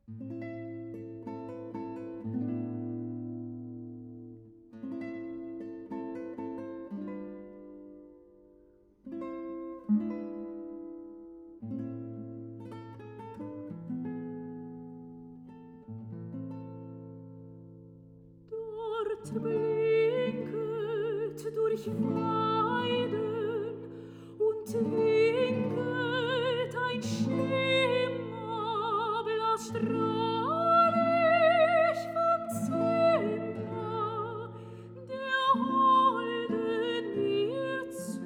Dort blinket durch Weiden und winket ein Schimmer, blass strahlig vom Zehnder, der holden mir zu.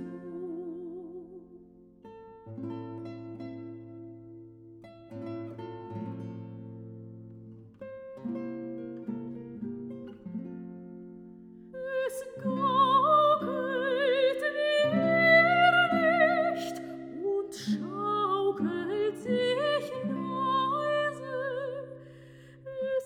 Es gaukelt wie Irrlicht und schaukelt sich leise. Es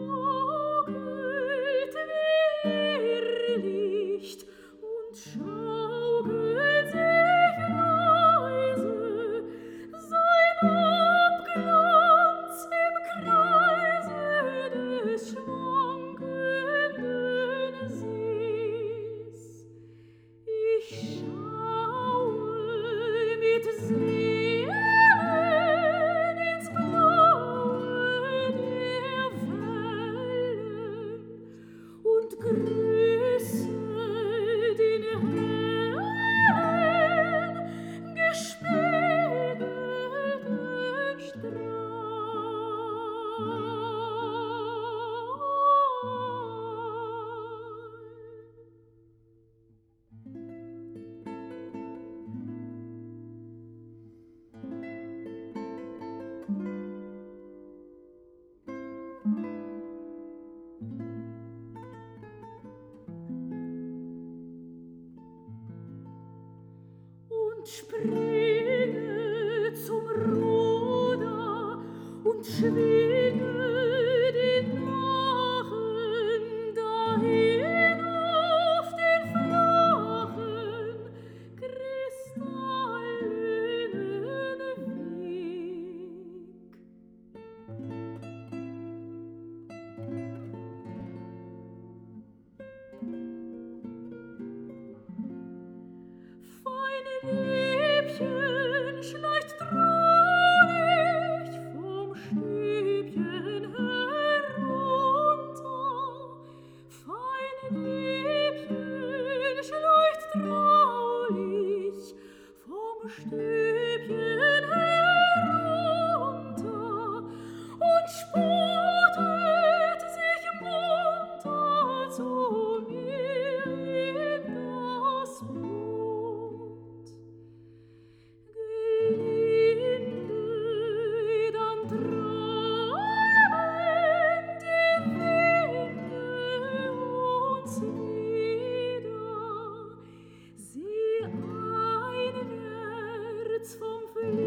gaukelt wie Irrlicht und schaukelt sich leise. Sein Abglanz im Kreise des schwankenden Sees. Ich schaue mit Sehnen ins Blaue der Wellen und grüße den hellen, gespiegelten und springe zum Ruder und schwinge den Nachen dahin auf den flachen, kristallenen Weg. Feine Liebchen schleicht traurig vom Stübchen herunter. Feine Liebchen schleicht traurig vom Stübchen herunter und spottet sich munter zu mir in das Boot. Gelinde dann treiben die Winde uns wieder, sie einwärts vom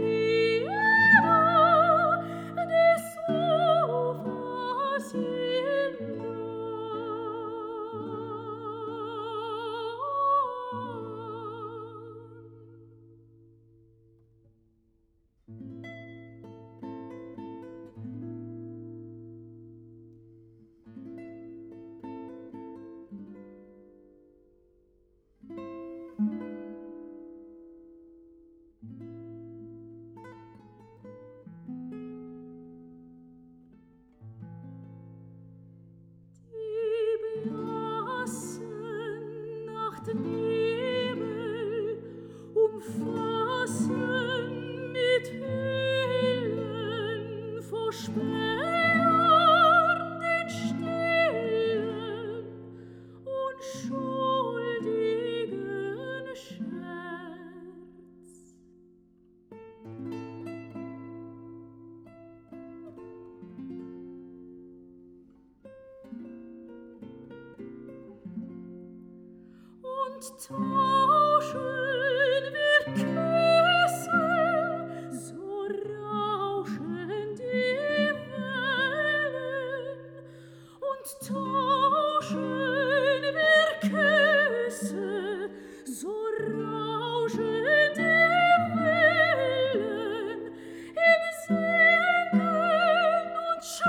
Flieder des Ufers Die blassen Nachtnebel umfassen mit hellen Versperren den stillen und schuldigen Scherz. Und tauschen wir Küsse, so rauschen die Wellen. Und tauschen wir Küsse, so rauschen die Wellen im Singen und